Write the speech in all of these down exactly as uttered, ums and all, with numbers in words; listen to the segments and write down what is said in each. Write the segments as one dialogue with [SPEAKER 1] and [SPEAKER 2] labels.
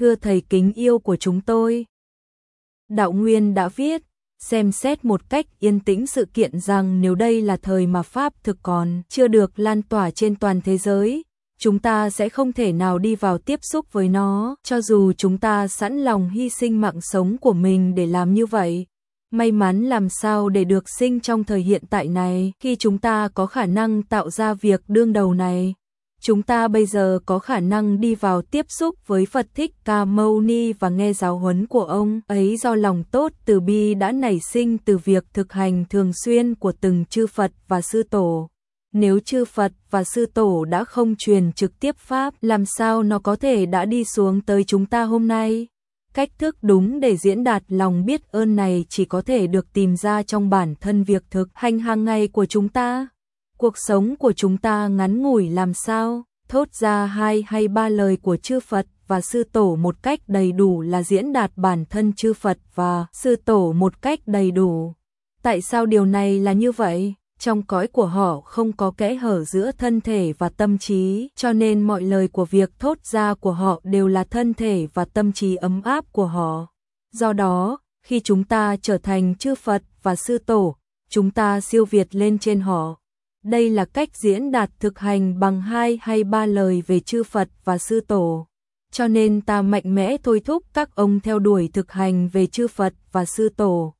[SPEAKER 1] thưa thầy kính yêu của chúng tôi. Đạo Nguyên đã viết, xem xét một cách yên tĩnh sự kiện rằng nếu đây là thời mà Pháp thực còn chưa được lan tỏa trên toàn thế giới, chúng ta sẽ không thể nào đi vào tiếp xúc với nó, cho dù chúng ta sẵn lòng hy sinh mạng sống của mình để làm như vậy. May mắn làm sao để được sinh trong thời hiện tại này, khi chúng ta có khả năng tạo ra việc đương đầu này. Chúng ta bây giờ có khả năng đi vào tiếp xúc với Phật Thích Ca Mâu Ni và nghe giáo huấn của ông ấy do lòng tốt từ bi đã nảy sinh từ việc thực hành thường xuyên của từng chư Phật và Sư Tổ. Nếu chư Phật và Sư Tổ đã không truyền trực tiếp Pháp, làm sao nó có thể đã đi xuống tới chúng ta hôm nay? Cách thức đúng để diễn đạt lòng biết ơn này chỉ có thể được tìm ra trong bản thân việc thực hành hàng ngày của chúng ta. Cuộc sống của chúng ta ngắn ngủi làm sao, thốt ra hai hay ba lời của chư Phật và Sư Tổ một cách đầy đủ là diễn đạt bản thân chư Phật và Sư Tổ một cách đầy đủ. Tại sao điều này là như vậy? Trong cõi của họ không có kẽ hở giữa thân thể và tâm trí, cho nên mọi lời của việc thốt ra của họ đều là thân thể và tâm trí ấm áp của họ. Do đó, khi chúng ta trở thành chư Phật và Sư Tổ, chúng ta siêu việt lên trên họ. Đây là cách diễn đạt thực hành bằng hai hay ba lời về chư Phật và Sư Tổ. Cho nên ta mạnh mẽ thôi thúc các ông theo đuổi thực hành về chư Phật và Sư Tổ.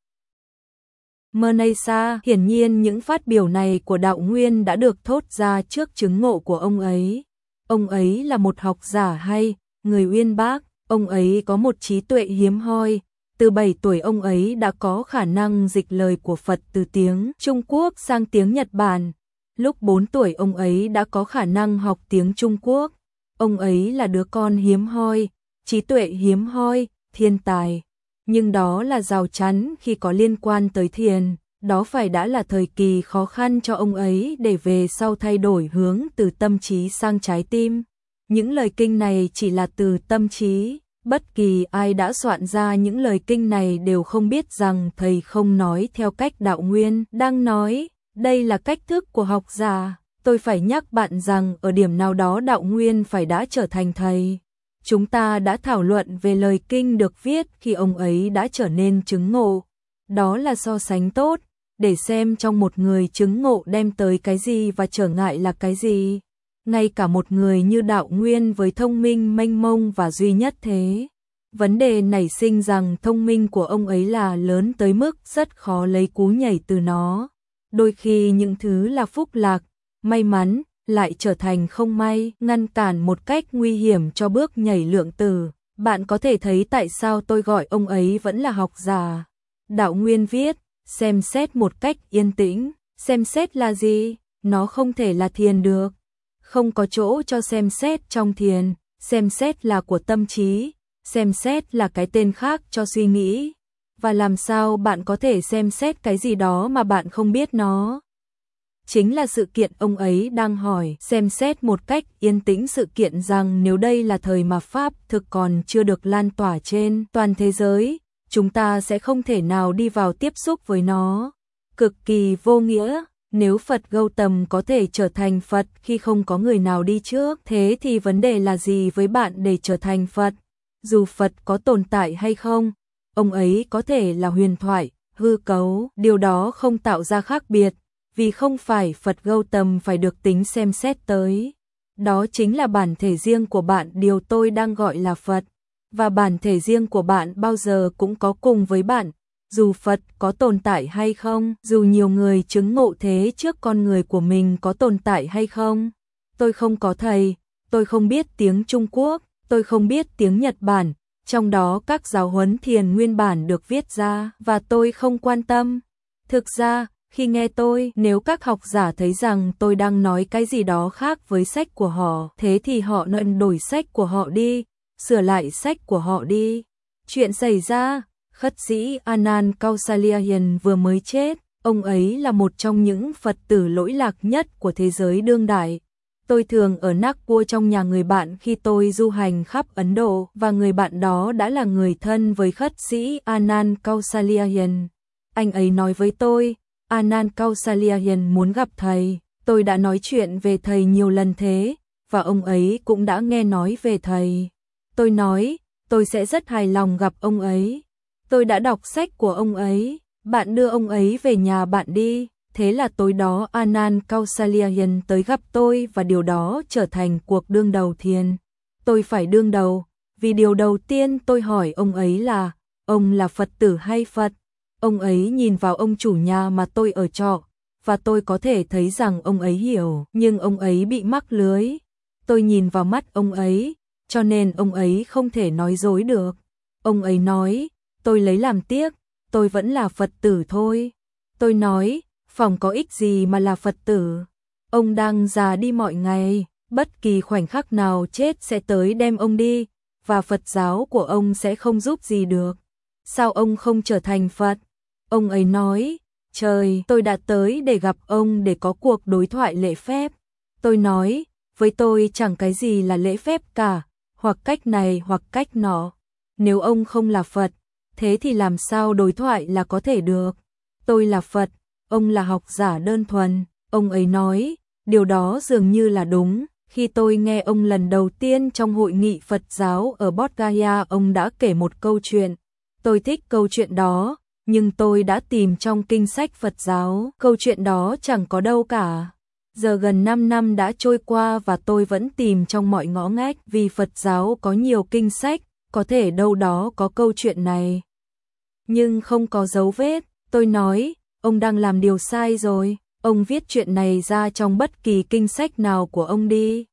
[SPEAKER 1] Mernaysa, hiển nhiên những phát biểu này của Đạo Nguyên đã được thốt ra trước chứng ngộ của ông ấy. Ông ấy là một học giả hay, người uyên bác, ông ấy có một trí tuệ hiếm hoi. Từ bảy tuổi ông ấy đã có khả năng dịch lời của Phật từ tiếng Trung Quốc sang tiếng Nhật Bản. Lúc bốn tuổi ông ấy đã có khả năng học tiếng Trung Quốc. Ông ấy là đứa con hiếm hoi, trí tuệ hiếm hoi, thiên tài. Nhưng đó là rào chắn khi có liên quan tới thiền, đó phải đã là thời kỳ khó khăn cho ông ấy để về sau thay đổi hướng từ tâm trí sang trái tim. Những lời kinh này chỉ là từ tâm trí, bất kỳ ai đã soạn ra những lời kinh này đều không biết rằng thầy không nói theo cách Đạo Nguyên đang nói, đây là cách thức của học giả. Tôi phải nhắc bạn rằng ở điểm nào đó Đạo Nguyên phải đã trở thành thầy. Chúng ta đã thảo luận về lời kinh được viết khi ông ấy đã trở nên chứng ngộ. Đó là so sánh tốt, để xem trong một người chứng ngộ đem tới cái gì và trở ngại là cái gì. Ngay cả một người như Đạo Nguyên với thông minh mênh mông và duy nhất thế. Vấn đề nảy sinh rằng thông minh của ông ấy là lớn tới mức rất khó lấy cú nhảy từ nó. Đôi khi những thứ là phúc lạc, may mắn, lại trở thành không may, ngăn cản một cách nguy hiểm cho bước nhảy lượng tử. Bạn có thể thấy tại sao tôi gọi ông ấy vẫn là học giả. Đạo Nguyên viết, xem xét một cách yên tĩnh. Xem xét là gì? Nó không thể là thiền được. Không có chỗ cho xem xét trong thiền. Xem xét là của tâm trí. Xem xét là cái tên khác cho suy nghĩ. Và làm sao bạn có thể xem xét cái gì đó mà bạn không biết nó? Chính là sự kiện ông ấy đang hỏi, xem xét một cách yên tĩnh sự kiện rằng nếu đây là thời mà Pháp thực còn chưa được lan tỏa trên toàn thế giới, chúng ta sẽ không thể nào đi vào tiếp xúc với nó. Cực kỳ vô nghĩa, nếu Phật Gautam có thể trở thành Phật khi không có người nào đi trước, thế thì vấn đề là gì với bạn để trở thành Phật? Dù Phật có tồn tại hay không, ông ấy có thể là huyền thoại, hư cấu, điều đó không tạo ra khác biệt. Vì không phải Phật Gautam phải được tính xem xét tới. Đó chính là bản thể riêng của bạn, điều tôi đang gọi là Phật. Và bản thể riêng của bạn bao giờ cũng có cùng với bạn. Dù Phật có tồn tại hay không, dù nhiều người chứng ngộ thế trước con người của mình có tồn tại hay không. Tôi không có thầy, tôi không biết tiếng Trung Quốc, tôi không biết tiếng Nhật Bản. Trong đó các giáo huấn thiền nguyên bản được viết ra và tôi không quan tâm. Thực ra, khi nghe tôi, nếu các học giả thấy rằng tôi đang nói cái gì đó khác với sách của họ, thế thì họ nên đổi sách của họ đi, sửa lại sách của họ đi. Chuyện xảy ra, khất sĩ Anand Kausalyayan vừa mới chết, ông ấy là một trong những Phật tử lỗi lạc nhất của thế giới đương đại. Tôi thường ở Nagpur trong nhà người bạn khi tôi du hành khắp Ấn Độ, và người bạn đó đã là người thân với khất sĩ Anand Kausalyayan. Anh ấy nói với tôi, Anand Kausalyayan muốn gặp thầy. Tôi đã nói chuyện về thầy nhiều lần thế, và ông ấy cũng đã nghe nói về thầy. Tôi nói, tôi sẽ rất hài lòng gặp ông ấy. Tôi đã đọc sách của ông ấy, bạn đưa ông ấy về nhà bạn đi. Thế là tối đó Anand Kausalyan tới gặp tôi và điều đó trở thành cuộc đương đầu thiền. Tôi phải đương đầu, vì điều đầu tiên tôi hỏi ông ấy là, ông là Phật tử hay Phật? Ông ấy nhìn vào ông chủ nhà mà tôi ở trọ, và tôi có thể thấy rằng ông ấy hiểu, nhưng ông ấy bị mắc lưới. Tôi nhìn vào mắt ông ấy, cho nên ông ấy không thể nói dối được. Ông ấy nói, tôi lấy làm tiếc, tôi vẫn là Phật tử thôi. Tôi nói, phòng có ích gì mà là Phật tử. Ông đang già đi mọi ngày, bất kỳ khoảnh khắc nào chết sẽ tới đem ông đi, và Phật giáo của ông sẽ không giúp gì được. Sao ông không trở thành Phật? Ông ấy nói, trời, tôi đã tới để gặp ông để có cuộc đối thoại lễ phép. Tôi nói, với tôi chẳng cái gì là lễ phép cả, hoặc cách này hoặc cách nọ. Nếu ông không là Phật, thế thì làm sao đối thoại là có thể được? Tôi là Phật, ông là học giả đơn thuần. Ông ấy nói, điều đó dường như là đúng. Khi tôi nghe ông lần đầu tiên trong hội nghị Phật giáo ở Bodh Gaya, ông đã kể một câu chuyện. Tôi thích câu chuyện đó, nhưng tôi đã tìm trong kinh sách Phật giáo, câu chuyện đó chẳng có đâu cả. Giờ gần năm năm đã trôi qua và tôi vẫn tìm trong mọi ngõ ngách, vì Phật giáo có nhiều kinh sách, có thể đâu đó có câu chuyện này. Nhưng không có dấu vết. Tôi nói, ông đang làm điều sai rồi, ông viết chuyện này ra trong bất kỳ kinh sách nào của ông đi.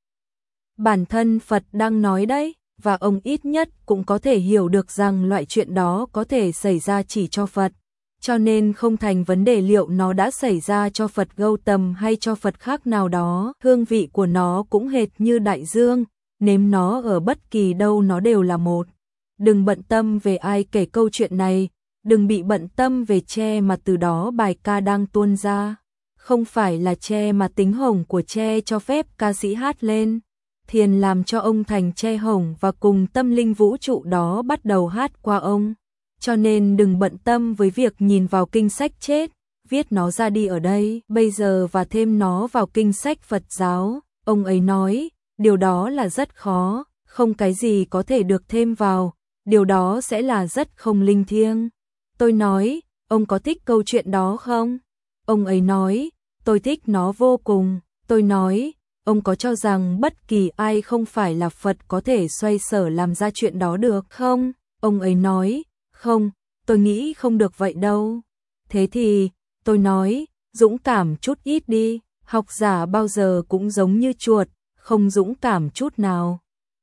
[SPEAKER 1] Bản thân Phật đang nói đấy, và ông ít nhất cũng có thể hiểu được rằng loại chuyện đó có thể xảy ra chỉ cho Phật. Cho nên không thành vấn đề liệu nó đã xảy ra cho Phật Gautam hay cho Phật khác nào đó. Hương vị của nó cũng hệt như đại dương, nếm nó ở bất kỳ đâu nó đều là một. Đừng bận tâm về ai kể câu chuyện này, đừng bị bận tâm về tre mà từ đó bài ca đang tuôn ra. Không phải là tre mà tính hồng của tre cho phép ca sĩ hát lên. Thiền làm cho ông thành tre hồng và cùng tâm linh vũ trụ đó bắt đầu hát qua ông. Cho nên đừng bận tâm với việc nhìn vào kinh sách chết, viết nó ra đi ở đây, bây giờ và thêm nó vào kinh sách Phật giáo. Ông ấy nói, điều đó là rất khó, không cái gì có thể được thêm vào, điều đó sẽ là rất không linh thiêng. Tôi nói, ông có thích câu chuyện đó không? Ông ấy nói, tôi thích nó vô cùng. Tôi nói, ông có cho rằng bất kỳ ai không phải là Phật có thể xoay sở làm ra chuyện đó được không? Ông ấy nói, không, tôi nghĩ không được vậy đâu. Thế thì, tôi nói, dũng cảm chút ít đi, học giả bao giờ cũng giống như chuột, không dũng cảm chút nào.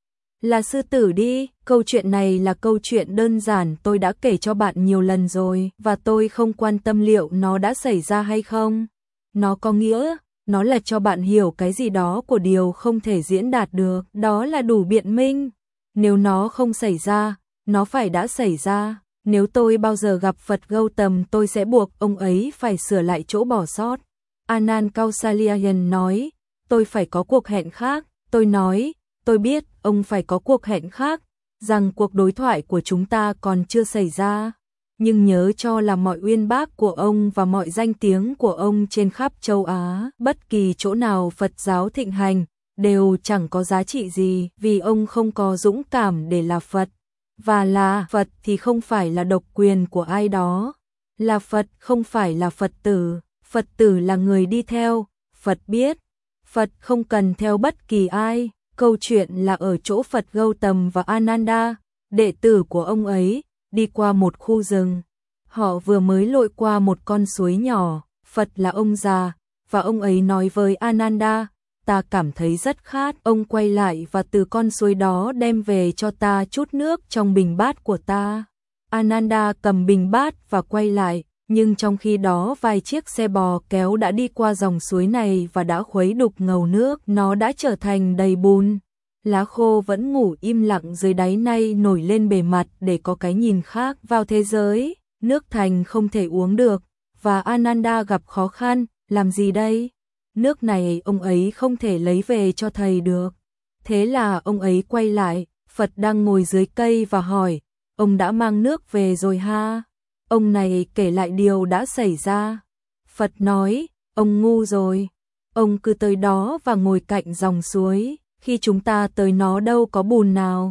[SPEAKER 1] Là sư tử đi, câu chuyện này là câu chuyện đơn giản tôi đã kể cho bạn nhiều lần rồi, và tôi không quan tâm liệu nó đã xảy ra hay không. Nó có nghĩa, nó là cho bạn hiểu cái gì đó của điều không thể diễn đạt được, đó là đủ biện minh. Nếu nó không xảy ra, nó phải đã xảy ra. Nếu tôi bao giờ gặp Phật Gautam, tôi sẽ buộc ông ấy phải sửa lại chỗ bỏ sót. Anand Kausalyan nói, tôi phải có cuộc hẹn khác. Tôi nói, tôi biết ông phải có cuộc hẹn khác, rằng cuộc đối thoại của chúng ta còn chưa xảy ra. Nhưng nhớ cho là mọi uyên bác của ông và mọi danh tiếng của ông trên khắp châu Á, bất kỳ chỗ nào Phật giáo thịnh hành, đều chẳng có giá trị gì, vì ông không có dũng cảm để là Phật. Và là Phật thì không phải là độc quyền của ai đó. Là Phật không phải là Phật tử. Phật tử là người đi theo. Phật biết. Phật không cần theo bất kỳ ai. Câu chuyện là ở chỗ Phật Gautam và Ananda, đệ tử của ông ấy, đi qua một khu rừng. Họ vừa mới lội qua một con suối nhỏ. Phật là ông già, và ông ấy nói với Ananda, ta cảm thấy rất khát. Ông quay lại và từ con suối đó đem về cho ta chút nước trong bình bát của ta. Ananda cầm bình bát và quay lại, nhưng trong khi đó vài chiếc xe bò kéo đã đi qua dòng suối này và đã khuấy đục ngầu nước, nó đã trở thành đầy bùn. Lá khô vẫn ngủ im lặng dưới đáy, nay nổi lên bề mặt để có cái nhìn khác vào thế giới. Nước thành không thể uống được, và Ananda gặp khó khăn, làm gì đây? Nước này ông ấy không thể lấy về cho thầy được. Thế là ông ấy quay lại, Phật đang ngồi dưới cây và hỏi, ông đã mang nước về rồi ha? Ông này kể lại điều đã xảy ra. Phật nói, ông ngu rồi. Ông cứ tới đó và ngồi cạnh dòng suối, khi chúng ta tới nó đâu có bùn nào.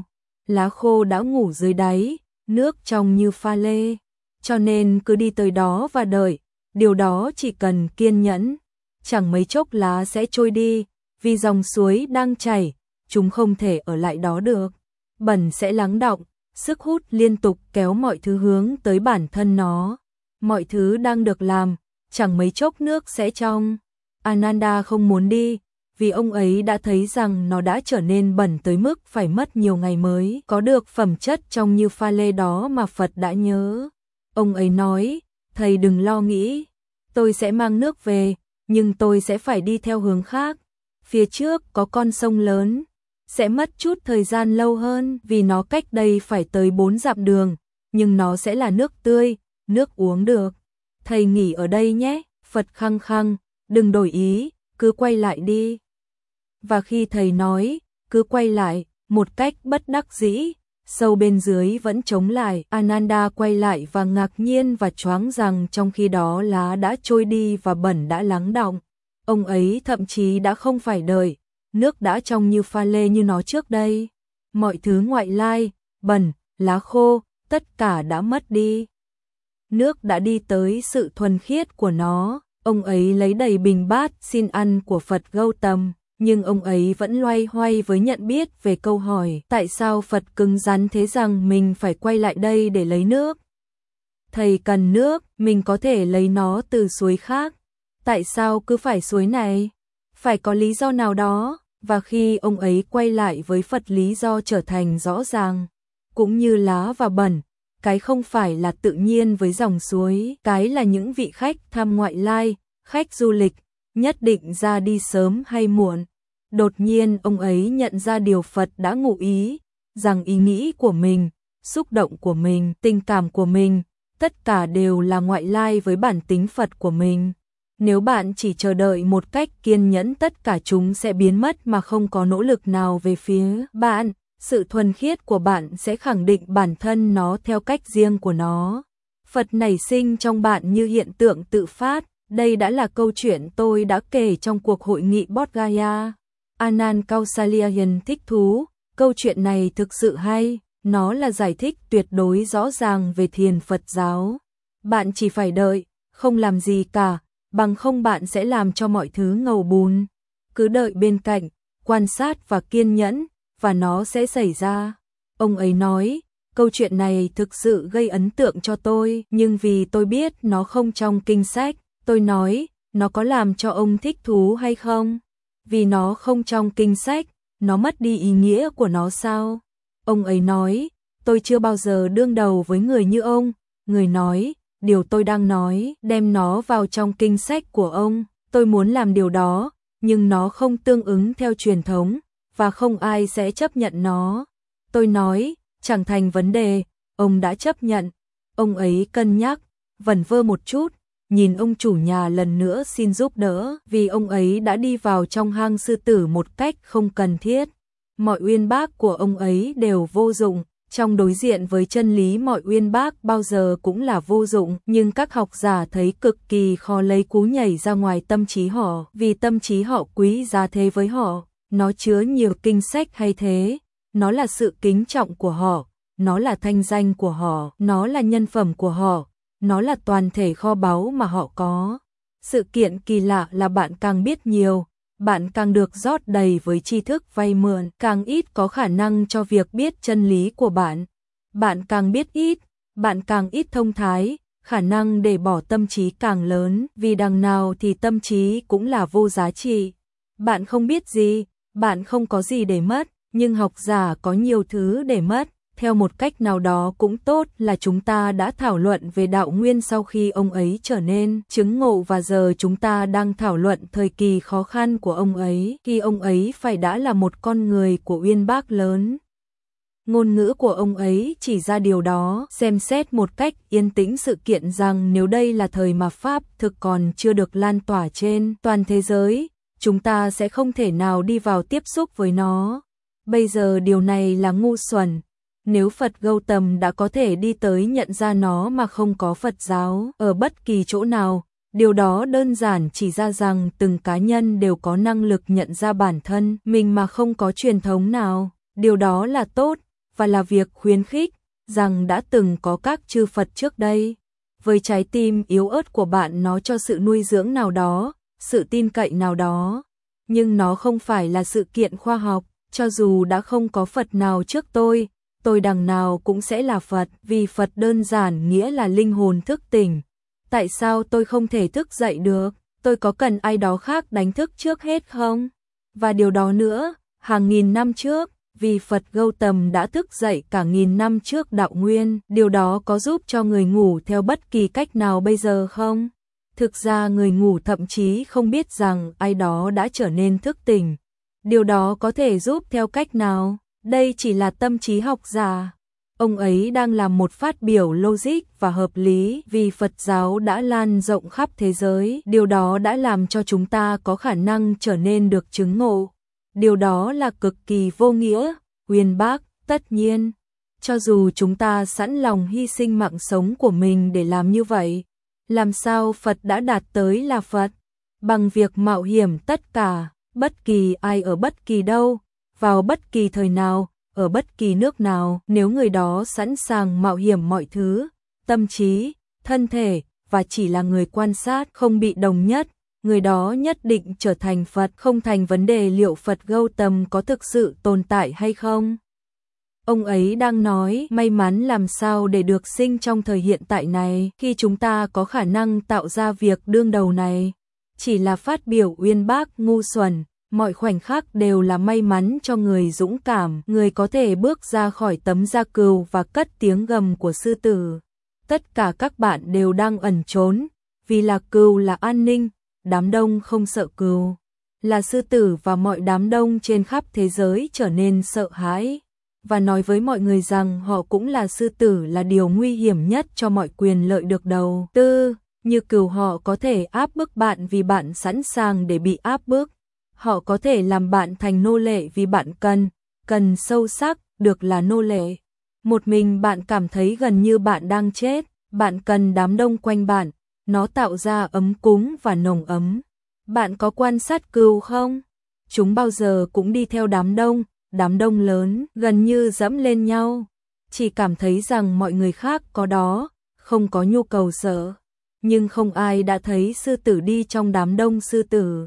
[SPEAKER 1] lá khô đã ngủ dưới đáy, nước trong như pha lê, cho nên cứ đi tới đó và đợi, điều đó chỉ cần kiên nhẫn, chẳng mấy chốc lá sẽ trôi đi, vì dòng suối đang chảy, chúng không thể ở lại đó được, bẩn sẽ lắng đọng, sức hút liên tục kéo mọi thứ hướng tới bản thân nó, mọi thứ đang được làm, chẳng mấy chốc nước sẽ trong. Ananda không muốn đi, vì ông ấy đã thấy rằng nó đã trở nên bẩn tới mức phải mất nhiều ngày mới có được phẩm chất trong như pha lê đó mà Phật đã nhớ. Ông ấy nói, thầy đừng lo nghĩ, tôi sẽ mang nước về, nhưng tôi sẽ phải đi theo hướng khác. Phía trước có con sông lớn, sẽ mất chút thời gian lâu hơn vì nó cách đây phải tới bốn dặm đường, nhưng nó sẽ là nước tươi, nước uống được. Thầy nghỉ ở đây nhé, Phật khăng khăng, đừng đổi ý, cứ quay lại đi. Và khi thầy nói, cứ quay lại, một cách bất đắc dĩ, sâu bên dưới vẫn chống lại, Ananda quay lại và ngạc nhiên và choáng rằng trong khi đó lá đã trôi đi và bẩn đã lắng đọng. Ông ấy thậm chí đã không phải đợi, nước đã trong như pha lê như nó trước đây. Mọi thứ ngoại lai, bẩn, lá khô, tất cả đã mất đi. Nước đã đi tới sự thuần khiết của nó, ông ấy lấy đầy bình bát xin ăn của Phật Gautam, nhưng ông ấy vẫn loay hoay với nhận biết về câu hỏi tại sao Phật cứng rắn thế rằng mình phải quay lại đây để lấy nước. Thầy cần nước, mình có thể lấy nó từ suối khác. Tại sao cứ phải suối này? Phải có lý do nào đó, và khi ông ấy quay lại với Phật lý do trở thành rõ ràng, cũng như lá và bẩn, cái không phải là tự nhiên với dòng suối, cái là những vị khách tham ngoại lai, khách du lịch, nhất định ra đi sớm hay muộn. Đột nhiên ông ấy nhận ra điều Phật đã ngụ ý, rằng ý nghĩ của mình, xúc động của mình, tình cảm của mình, tất cả đều là ngoại lai với bản tính Phật của mình. Nếu bạn chỉ chờ đợi một cách kiên nhẫn, tất cả chúng sẽ biến mất mà không có nỗ lực nào về phía bạn. Sự thuần khiết của bạn sẽ khẳng định bản thân nó theo cách riêng của nó. Phật nảy sinh trong bạn như hiện tượng tự phát. Đây đã là câu chuyện tôi đã kể trong cuộc hội nghị Bodh Gaya. Anand Kausalyan thích thú. Câu chuyện này thực sự hay. Nó là giải thích tuyệt đối rõ ràng về thiền Phật giáo. Bạn chỉ phải đợi, không làm gì cả, bằng không bạn sẽ làm cho mọi thứ ngầu bùn. Cứ đợi bên cạnh, quan sát và kiên nhẫn, và nó sẽ xảy ra. Ông ấy nói, câu chuyện này thực sự gây ấn tượng cho tôi, nhưng vì tôi biết nó không trong kinh sách, tôi nói, nó có làm cho ông thích thú hay không? Vì nó không trong kinh sách, nó mất đi ý nghĩa của nó sao? Ông ấy nói, tôi chưa bao giờ đương đầu với người như ông. Người nói, điều tôi đang nói, đem nó vào trong kinh sách của ông. Tôi muốn làm điều đó, nhưng nó không tương ứng theo truyền thống, và không ai sẽ chấp nhận nó. Tôi nói, chẳng thành vấn đề, ông đã chấp nhận. Ông ấy cân nhắc, vẩn vơ một chút, nhìn ông chủ nhà lần nữa xin giúp đỡ, vì ông ấy đã đi vào trong hang sư tử một cách không cần thiết. Mọi uyên bác của ông ấy đều vô dụng, trong đối diện với chân lý mọi uyên bác bao giờ cũng là vô dụng, nhưng các học giả thấy cực kỳ khó lấy cú nhảy ra ngoài tâm trí họ, vì tâm trí họ quý giá thế với họ. Nó chứa nhiều kinh sách hay thế, nó là sự kính trọng của họ, nó là thanh danh của họ, nó là nhân phẩm của họ, nó là toàn thể kho báu mà họ có. Sự kiện kỳ lạ là bạn càng biết nhiều, bạn càng được rót đầy với tri thức vay mượn, càng ít có khả năng cho việc biết chân lý của bạn. Bạn càng biết ít, bạn càng ít thông thái, khả năng để bỏ tâm trí càng lớn, vì đằng nào thì tâm trí cũng là vô giá trị. Bạn không biết gì, bạn không có gì để mất, nhưng học giả có nhiều thứ để mất. Theo một cách nào đó cũng tốt là chúng ta đã thảo luận về đạo nguyên sau khi ông ấy trở nên chứng ngộ, và giờ chúng ta đang thảo luận thời kỳ khó khăn của ông ấy, khi ông ấy phải đã là một con người của uyên bác lớn. Ngôn ngữ của ông ấy chỉ ra điều đó, xem xét một cách yên tĩnh sự kiện rằng nếu đây là thời mà Pháp thực còn chưa được lan tỏa trên toàn thế giới, chúng ta sẽ không thể nào đi vào tiếp xúc với nó. Bây giờ điều này là ngu xuẩn. Nếu Phật Gautam đã có thể đi tới nhận ra nó mà không có Phật giáo ở bất kỳ chỗ nào, điều đó đơn giản chỉ ra rằng từng cá nhân đều có năng lực nhận ra bản thân mình mà không có truyền thống nào. Điều đó là tốt, và là việc khuyến khích, rằng đã từng có các chư Phật trước đây. Với trái tim yếu ớt của bạn nó cho sự nuôi dưỡng nào đó, sự tin cậy nào đó. Nhưng nó không phải là sự kiện khoa học, cho dù đã không có Phật nào trước tôi, tôi đằng nào cũng sẽ là Phật, vì Phật đơn giản nghĩa là linh hồn thức tỉnh. Tại sao tôi không thể thức dậy được? Tôi có cần ai đó khác đánh thức trước hết không? Và điều đó nữa, hàng nghìn năm trước, vì Phật Gautam đã thức dậy cả nghìn năm trước đạo nguyên, điều đó có giúp cho người ngủ theo bất kỳ cách nào bây giờ không? Thực ra người ngủ thậm chí không biết rằng ai đó đã trở nên thức tỉnh. Điều đó có thể giúp theo cách nào? Đây chỉ là tâm trí học giả. Ông ấy đang làm một phát biểu logic và hợp lý vì Phật giáo đã lan rộng khắp thế giới. Điều đó đã làm cho chúng ta có khả năng trở nên được chứng ngộ. Điều đó là cực kỳ vô nghĩa, uyên bác, tất nhiên. Cho dù chúng ta sẵn lòng hy sinh mạng sống của mình để làm như vậy, làm sao Phật đã đạt tới là Phật? Bằng việc mạo hiểm tất cả, bất kỳ ai ở bất kỳ đâu, vào bất kỳ thời nào, ở bất kỳ nước nào, nếu người đó sẵn sàng mạo hiểm mọi thứ, tâm trí, thân thể, và chỉ là người quan sát không bị đồng nhất, người đó nhất định trở thành Phật, không thành vấn đề liệu Phật Gautam có thực sự tồn tại hay không. Ông ấy đang nói may mắn làm sao để được sinh trong thời hiện tại này, khi chúng ta có khả năng tạo ra việc đương đầu này. Chỉ là phát biểu uyên bác ngu xuẩn, mọi khoảnh khắc đều là may mắn cho người dũng cảm, người có thể bước ra khỏi tấm da cừu và cất tiếng gầm của sư tử. Tất cả các bạn đều đang ẩn trốn, vì là cừu là an ninh, đám đông không sợ cừu, là sư tử và mọi đám đông trên khắp thế giới trở nên sợ hãi. Và nói với mọi người rằng họ cũng là sư tử là điều nguy hiểm nhất cho mọi quyền lợi được đầu tư, như cừu họ có thể áp bức bạn vì bạn sẵn sàng để bị áp bức. Họ có thể làm bạn thành nô lệ vì bạn cần, cần sâu sắc, được là nô lệ. Một mình bạn cảm thấy gần như bạn đang chết, bạn cần đám đông quanh bạn, nó tạo ra ấm cúng và nồng ấm. Bạn có quan sát cừu không? Chúng bao giờ cũng đi theo đám đông, đám đông lớn, gần như dẫm lên nhau. Chỉ cảm thấy rằng mọi người khác có đó, không có nhu cầu sợ. Nhưng không ai đã thấy sư tử đi trong đám đông sư tử.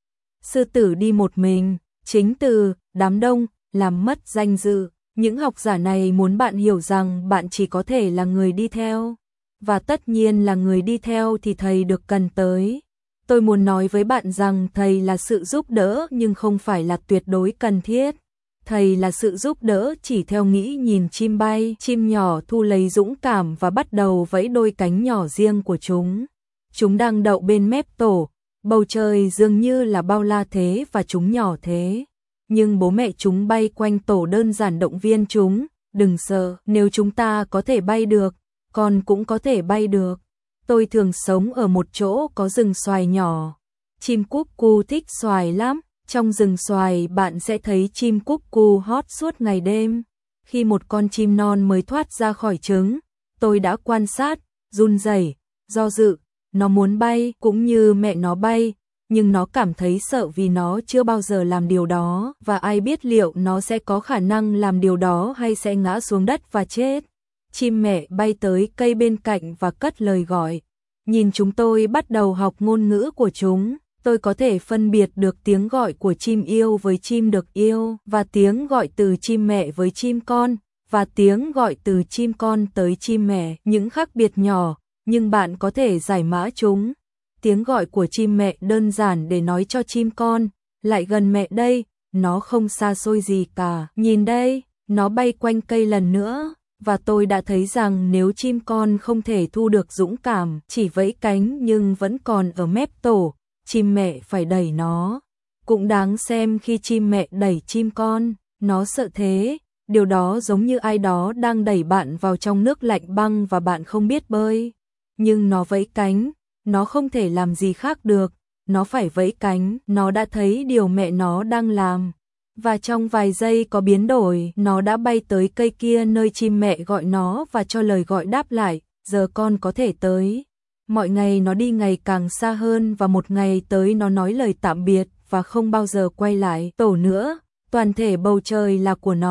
[SPEAKER 1] Sư tử đi một mình, chính từ đám đông làm mất danh dự. Những học giả này muốn bạn hiểu rằng bạn chỉ có thể là người đi theo. Và tất nhiên là người đi theo thì thầy được cần tới. Tôi muốn nói với bạn rằng thầy là sự giúp đỡ nhưng không phải là tuyệt đối cần thiết. Thầy là sự giúp đỡ chỉ theo nghĩ nhìn chim bay, chim nhỏ thu lấy dũng cảm và bắt đầu vẫy đôi cánh nhỏ riêng của chúng. Chúng đang đậu bên mép tổ, bầu trời dường như là bao la thế và chúng nhỏ thế. Nhưng bố mẹ chúng bay quanh tổ đơn giản động viên chúng, đừng sợ, nếu chúng ta có thể bay được, con cũng có thể bay được. Tôi thường sống ở một chỗ có rừng xoài nhỏ. Chim cúc cu thích xoài lắm. Trong rừng xoài bạn sẽ thấy chim cúc cu hót suốt ngày đêm. Khi một con chim non mới thoát ra khỏi trứng, tôi đã quan sát, run rẩy, do dự, nó muốn bay cũng như mẹ nó bay, nhưng nó cảm thấy sợ vì nó chưa bao giờ làm điều đó, và ai biết liệu nó sẽ có khả năng làm điều đó hay sẽ ngã xuống đất và chết. Chim mẹ bay tới cây bên cạnh và cất lời gọi. Nhìn chúng tôi bắt đầu học ngôn ngữ của chúng. Tôi có thể phân biệt được tiếng gọi của chim yêu với chim được yêu, và tiếng gọi từ chim mẹ với chim con, và tiếng gọi từ chim con tới chim mẹ. Những khác biệt nhỏ, nhưng bạn có thể giải mã chúng. Tiếng gọi của chim mẹ đơn giản để nói cho chim con, lại gần mẹ đây, nó không xa xôi gì cả. Nhìn đây, nó bay quanh cây lần nữa, và tôi đã thấy rằng nếu chim con không thể thu được dũng cảm, chỉ vẫy cánh nhưng vẫn còn ở mép tổ, chim mẹ phải đẩy nó. Cũng đáng xem khi chim mẹ đẩy chim con, nó sợ thế, điều đó giống như ai đó đang đẩy bạn vào trong nước lạnh băng và bạn không biết bơi. Nhưng nó vẫy cánh, nó không thể làm gì khác được, nó phải vẫy cánh, nó đã thấy điều mẹ nó đang làm. Và trong vài giây có biến đổi, nó đã bay tới cây kia nơi chim mẹ gọi nó và cho lời gọi đáp lại, giờ con có thể tới. Mọi ngày nó đi ngày càng xa hơn và một ngày tới nó nói lời tạm biệt và không bao giờ quay lại tổ nữa. Toàn thể bầu trời là của nó,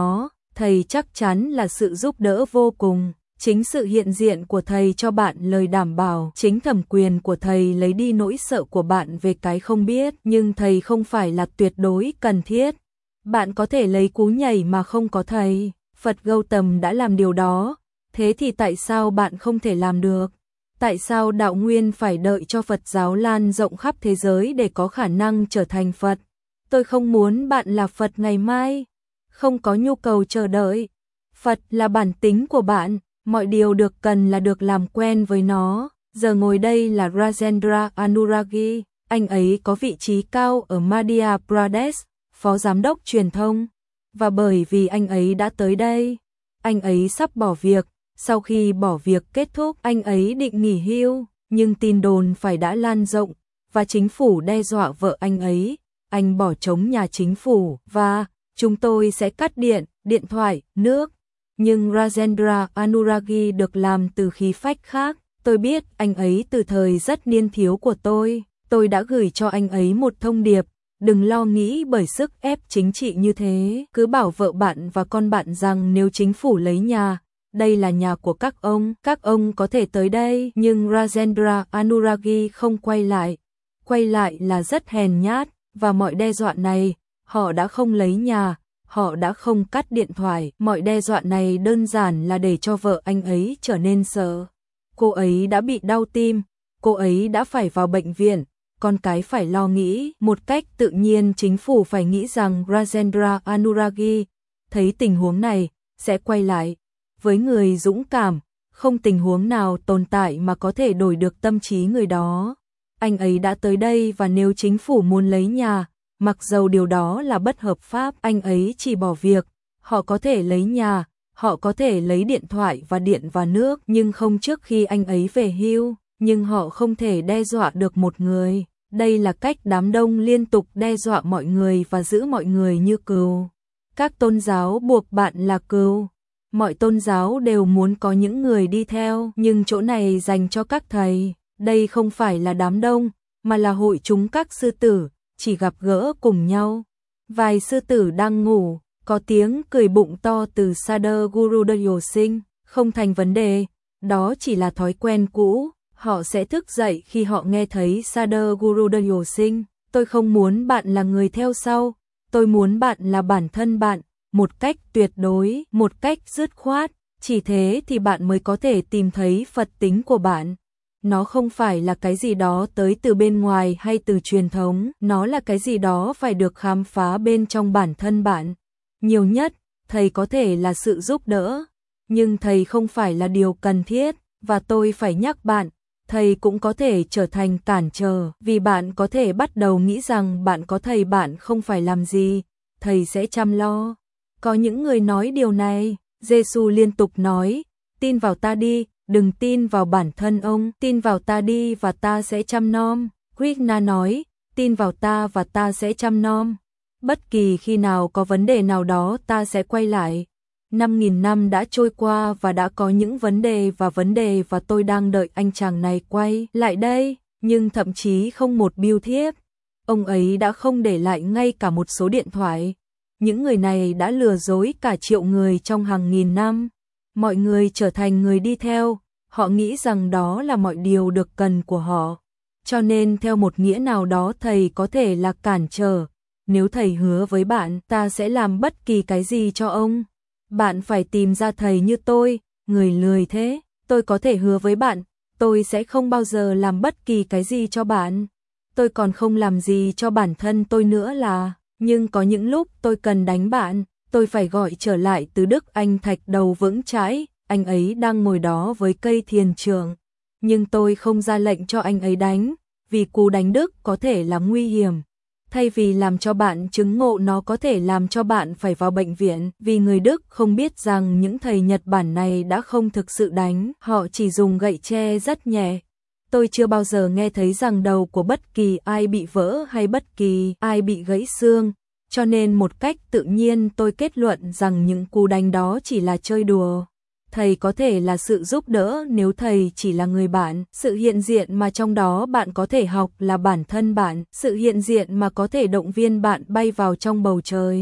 [SPEAKER 1] thầy chắc chắn là sự giúp đỡ vô cùng. Chính sự hiện diện của thầy cho bạn lời đảm bảo, chính thẩm quyền của thầy lấy đi nỗi sợ của bạn về cái không biết, nhưng thầy không phải là tuyệt đối cần thiết. Bạn có thể lấy cú nhảy mà không có thầy. Phật Gautam đã làm điều đó, thế thì tại sao bạn không thể làm được? Tại sao đạo nguyên phải đợi cho Phật giáo lan rộng khắp thế giới để có khả năng trở thành Phật? Tôi không muốn bạn là Phật ngày mai, không có nhu cầu chờ đợi. Phật là bản tính của bạn, mọi điều được cần là được làm quen với nó. Giờ ngồi đây là Rajendra Anuragi, anh ấy có vị trí cao ở Madhya Pradesh, phó giám đốc truyền thông. Và bởi vì anh ấy đã tới đây, anh ấy sắp bỏ việc. Sau khi bỏ việc kết thúc, anh ấy định nghỉ hưu, nhưng tin đồn phải đã lan rộng, và chính phủ đe dọa vợ anh ấy. Anh bỏ trống nhà chính phủ, và chúng tôi sẽ cắt điện, điện thoại, nước. Nhưng Rajendra Anuragi được làm từ khí phách khác. Tôi biết anh ấy từ thời rất niên thiếu của tôi. Tôi đã gửi cho anh ấy một thông điệp. Đừng lo nghĩ bởi sức ép chính trị như thế. Cứ bảo vợ bạn và con bạn rằng nếu chính phủ lấy nhà, đây là nhà của các ông. Các ông có thể tới đây. Nhưng Rajendra Anuragi không quay lại. Quay lại là rất hèn nhát. Và mọi đe dọa này, họ đã không lấy nhà. Họ đã không cắt điện thoại. Mọi đe dọa này đơn giản là để cho vợ anh ấy trở nên sợ. Cô ấy đã bị đau tim. Cô ấy đã phải vào bệnh viện. Con cái phải lo nghĩ. Một cách tự nhiên chính phủ phải nghĩ rằng Rajendra Anuragi thấy tình huống này sẽ quay lại. Với người dũng cảm, không tình huống nào tồn tại mà có thể đổi được tâm trí người đó. Anh ấy đã tới đây và nếu chính phủ muốn lấy nhà, mặc dầu điều đó là bất hợp pháp, anh ấy chỉ bỏ việc. Họ có thể lấy nhà, họ có thể lấy điện thoại và điện và nước, nhưng không trước khi anh ấy về hưu. Nhưng họ không thể đe dọa được một người. Đây là cách đám đông liên tục đe dọa mọi người và giữ mọi người như cừu. Các tôn giáo buộc bạn là cừu. Mọi tôn giáo đều muốn có những người đi theo, nhưng chỗ này dành cho các thầy. Đây không phải là đám đông, mà là hội chúng các sư tử, chỉ gặp gỡ cùng nhau. Vài sư tử đang ngủ, có tiếng cười bụng to từ Sadhguru Dayo Singh, không thành vấn đề, đó chỉ là thói quen cũ. Họ sẽ thức dậy khi họ nghe thấy Sadhguru Dayo Singh. Tôi không muốn bạn là người theo sau, tôi muốn bạn là bản thân bạn, một cách tuyệt đối, một cách dứt khoát. Chỉ thế thì bạn mới có thể tìm thấy Phật tính của bạn. Nó không phải là cái gì đó tới từ bên ngoài hay từ truyền thống, nó là cái gì đó phải được khám phá bên trong bản thân bạn. Nhiều nhất, thầy có thể là sự giúp đỡ, nhưng thầy không phải là điều cần thiết, và tôi phải nhắc bạn, thầy cũng có thể trở thành cản trở, vì bạn có thể bắt đầu nghĩ rằng bạn có thầy bạn không phải làm gì, thầy sẽ chăm lo. Có những người nói điều này, Giêsu liên tục nói, tin vào ta đi, đừng tin vào bản thân ông, tin vào ta đi và ta sẽ chăm nom. Krishna nói, tin vào ta và ta sẽ chăm nom. Bất kỳ khi nào có vấn đề nào đó ta sẽ quay lại. Năm nghìn năm đã trôi qua và đã có những vấn đề và vấn đề và tôi đang đợi anh chàng này quay lại đây, nhưng thậm chí không một bưu thiếp. Ông ấy đã không để lại ngay cả một số điện thoại. Những người này đã lừa dối cả triệu người trong hàng nghìn năm. Mọi người trở thành người đi theo, họ nghĩ rằng đó là mọi điều được cần của họ. Cho nên theo một nghĩa nào đó thầy có thể là cản trở. Nếu thầy hứa với bạn, ta sẽ làm bất kỳ cái gì cho ông. Bạn phải tìm ra thầy như tôi, người lười thế. Tôi có thể hứa với bạn, tôi sẽ không bao giờ làm bất kỳ cái gì cho bạn. Tôi còn không làm gì cho bản thân tôi nữa là, nhưng có những lúc tôi cần đánh bạn. Tôi phải gọi trở lại từ Đức Anh Thạch đầu vững chãi, anh ấy đang ngồi đó với cây thiền trưởng. Nhưng tôi không ra lệnh cho anh ấy đánh, vì cú đánh Đức có thể là nguy hiểm. Thay vì làm cho bạn chứng ngộ nó có thể làm cho bạn phải vào bệnh viện, vì người Đức không biết rằng những thầy Nhật Bản này đã không thực sự đánh, họ chỉ dùng gậy tre rất nhẹ. Tôi chưa bao giờ nghe thấy rằng đầu của bất kỳ ai bị vỡ hay bất kỳ ai bị gãy xương. Cho nên một cách tự nhiên tôi kết luận rằng những cú đánh đó chỉ là chơi đùa. Thầy có thể là sự giúp đỡ nếu thầy chỉ là người bạn. Sự hiện diện mà trong đó bạn có thể học là bản thân bạn. Sự hiện diện mà có thể động viên bạn bay vào trong bầu trời.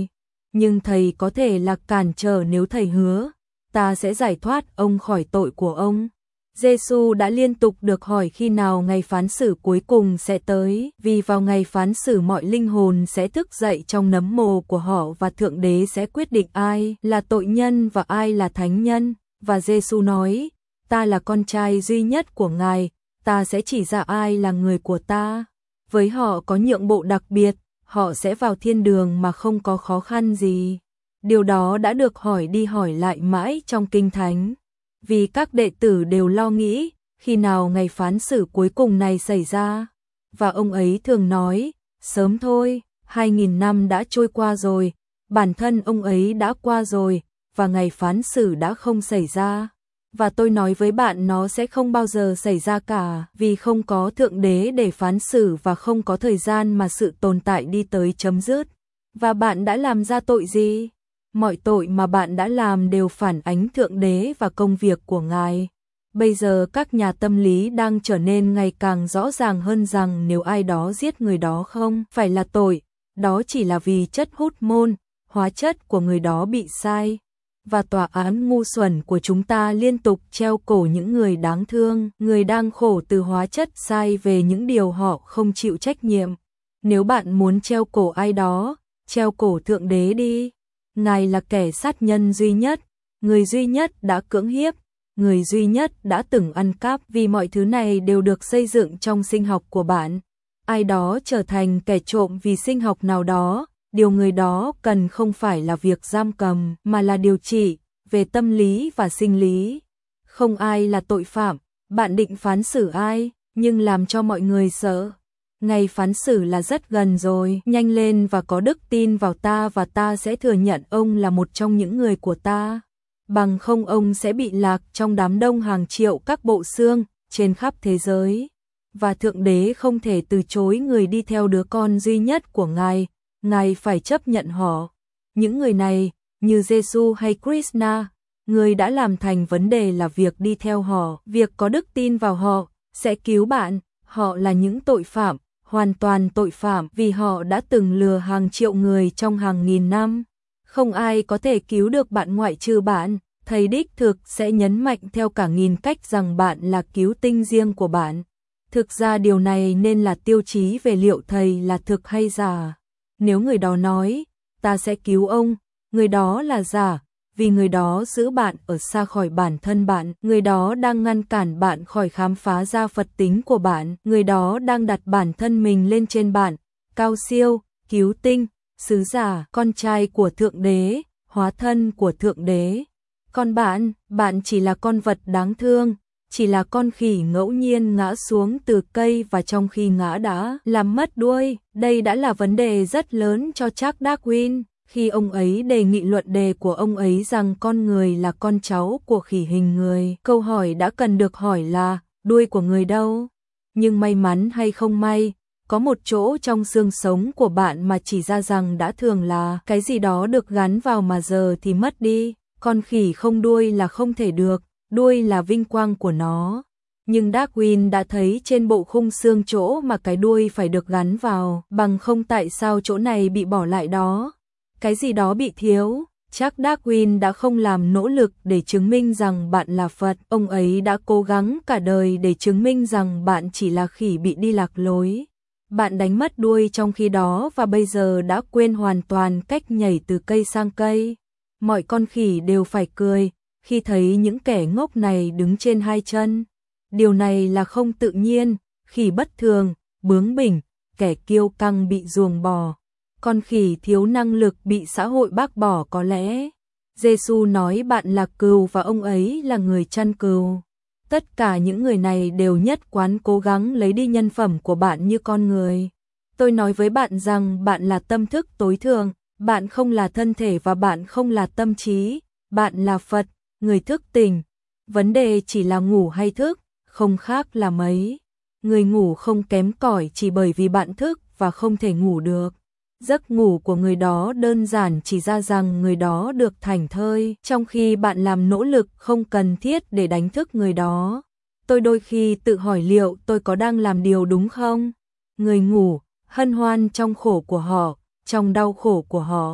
[SPEAKER 1] nhưng thầy có thể là cản trở nếu thầy hứa, ta sẽ giải thoát ông khỏi tội của ông. Giêsu đã liên tục được hỏi khi nào ngày phán xử cuối cùng sẽ tới, vì vào ngày phán xử mọi linh hồn sẽ thức dậy trong nấm mồ của họ và Thượng Đế sẽ quyết định ai là tội nhân và ai là thánh nhân. Và Giêsu nói, ta là con trai duy nhất của Ngài, ta sẽ chỉ ra ai là người của ta. Với họ có nhượng bộ đặc biệt, họ sẽ vào thiên đường mà không có khó khăn gì. Điều đó đã được hỏi đi hỏi lại mãi trong Kinh Thánh. Vì các đệ tử đều lo nghĩ, khi nào ngày phán xử cuối cùng này xảy ra? Và ông ấy thường nói, sớm thôi, hai nghìn năm đã trôi qua rồi, bản thân ông ấy đã qua rồi, và ngày phán xử đã không xảy ra. Và tôi nói với bạn nó sẽ không bao giờ xảy ra cả, vì không có Thượng Đế để phán xử và không có thời gian mà sự tồn tại đi tới chấm dứt. Và bạn đã làm ra tội gì? Mọi tội mà bạn đã làm đều phản ánh Thượng Đế và công việc của Ngài. Bây giờ các nhà tâm lý đang trở nên ngày càng rõ ràng hơn rằng nếu ai đó giết người đó không phải là tội, đó chỉ là vì chất hút môn, hóa chất của người đó bị sai. Và tòa án ngu xuẩn của chúng ta liên tục treo cổ những người đáng thương, người đang khổ từ hóa chất sai về những điều họ không chịu trách nhiệm. Nếu bạn muốn treo cổ ai đó, treo cổ Thượng Đế đi. Ngài là kẻ sát nhân duy nhất, người duy nhất đã cưỡng hiếp, người duy nhất đã từng ăn cắp, vì mọi thứ này đều được xây dựng trong sinh học của bạn. Ai đó trở thành kẻ trộm vì sinh học nào đó, điều người đó cần không phải là việc giam cầm, mà là điều trị, về tâm lý và sinh lý. Không ai là tội phạm, bạn định phán xử ai, nhưng làm cho mọi người sợ. Ngày phán xử là rất gần rồi, nhanh lên và có đức tin vào ta và ta sẽ thừa nhận ông là một trong những người của ta. Bằng không ông sẽ bị lạc trong đám đông hàng triệu các bộ xương trên khắp thế giới. Và Thượng Đế không thể từ chối người đi theo đứa con duy nhất của Ngài, Ngài phải chấp nhận họ. Những người này, như Giêsu hay Krishna, người đã làm thành vấn đề là việc đi theo họ, việc có đức tin vào họ, sẽ cứu bạn. Họ là những tội phạm, hoàn toàn tội phạm vì họ đã từng lừa hàng triệu người trong hàng nghìn năm. Không ai có thể cứu được bạn ngoại trừ bạn. Thầy đích thực sẽ nhấn mạnh theo cả nghìn cách rằng bạn là cứu tinh riêng của bạn. Thực ra điều này nên là tiêu chí về liệu thầy là thực hay giả. Nếu người đó nói, ta sẽ cứu ông, người đó là giả, vì người đó giữ bạn ở xa khỏi bản thân bạn, người đó đang ngăn cản bạn khỏi khám phá ra Phật tính của bạn, người đó đang đặt bản thân mình lên trên bạn, cao siêu, cứu tinh, sứ giả, con trai của Thượng Đế, hóa thân của Thượng Đế. Còn bạn, bạn chỉ là con vật đáng thương, chỉ là con khỉ ngẫu nhiên ngã xuống từ cây và trong khi ngã đã làm mất đuôi. Đây đã là vấn đề rất lớn cho Charles Darwin, khi ông ấy đề nghị luận đề của ông ấy rằng con người là con cháu của khỉ hình người. Câu hỏi đã cần được hỏi là, đuôi của người đâu? Nhưng may mắn hay không may, có một chỗ trong xương sống của bạn mà chỉ ra rằng đã thường là cái gì đó được gắn vào mà giờ thì mất đi. Con khỉ không đuôi là không thể được, đuôi là vinh quang của nó. Nhưng Darwin đã thấy trên bộ khung xương chỗ mà cái đuôi phải được gắn vào, bằng không tại sao chỗ này bị bỏ lại đó? Cái gì đó bị thiếu. Chắc Darwin đã không làm nỗ lực để chứng minh rằng bạn là Phật. Ông ấy đã cố gắng cả đời để chứng minh rằng bạn chỉ là khỉ bị đi lạc lối. Bạn đánh mất đuôi trong khi đó và bây giờ đã quên hoàn toàn cách nhảy từ cây sang cây. Mọi con khỉ đều phải cười khi thấy những kẻ ngốc này đứng trên hai chân. Điều này là không tự nhiên, khỉ bất thường, bướng bỉnh, kẻ kiêu căng bị ruồng bỏ. Con khỉ thiếu năng lực bị xã hội bác bỏ có lẽ. Giêsu nói bạn là cừu và ông ấy là người chăn cừu. Tất cả những người này đều nhất quán cố gắng lấy đi nhân phẩm của bạn như con người. Tôi nói với bạn rằng bạn là tâm thức tối thượng, bạn không là thân thể và bạn không là tâm trí, bạn là Phật, người thức tỉnh. Vấn đề chỉ là ngủ hay thức, không khác là mấy. Người ngủ không kém cỏi chỉ bởi vì bạn thức và không thể ngủ được. Giấc ngủ của người đó đơn giản chỉ ra rằng người đó được thảnh thơi, trong khi bạn làm nỗ lực không cần thiết để đánh thức người đó. Tôi đôi khi tự hỏi liệu tôi có đang làm điều đúng không? Người ngủ, hân hoan trong khổ của họ, trong đau khổ của họ.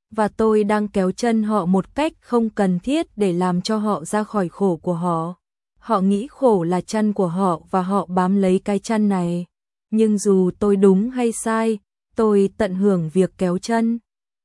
[SPEAKER 1] và tôi đang kéo chân họ một cách không cần thiết để làm cho họ ra khỏi khổ của họ. Họ nghĩ khổ là chân của họ và họ bám lấy cái chân này. Nhưng dù tôi đúng hay sai, tôi tận hưởng việc kéo chân.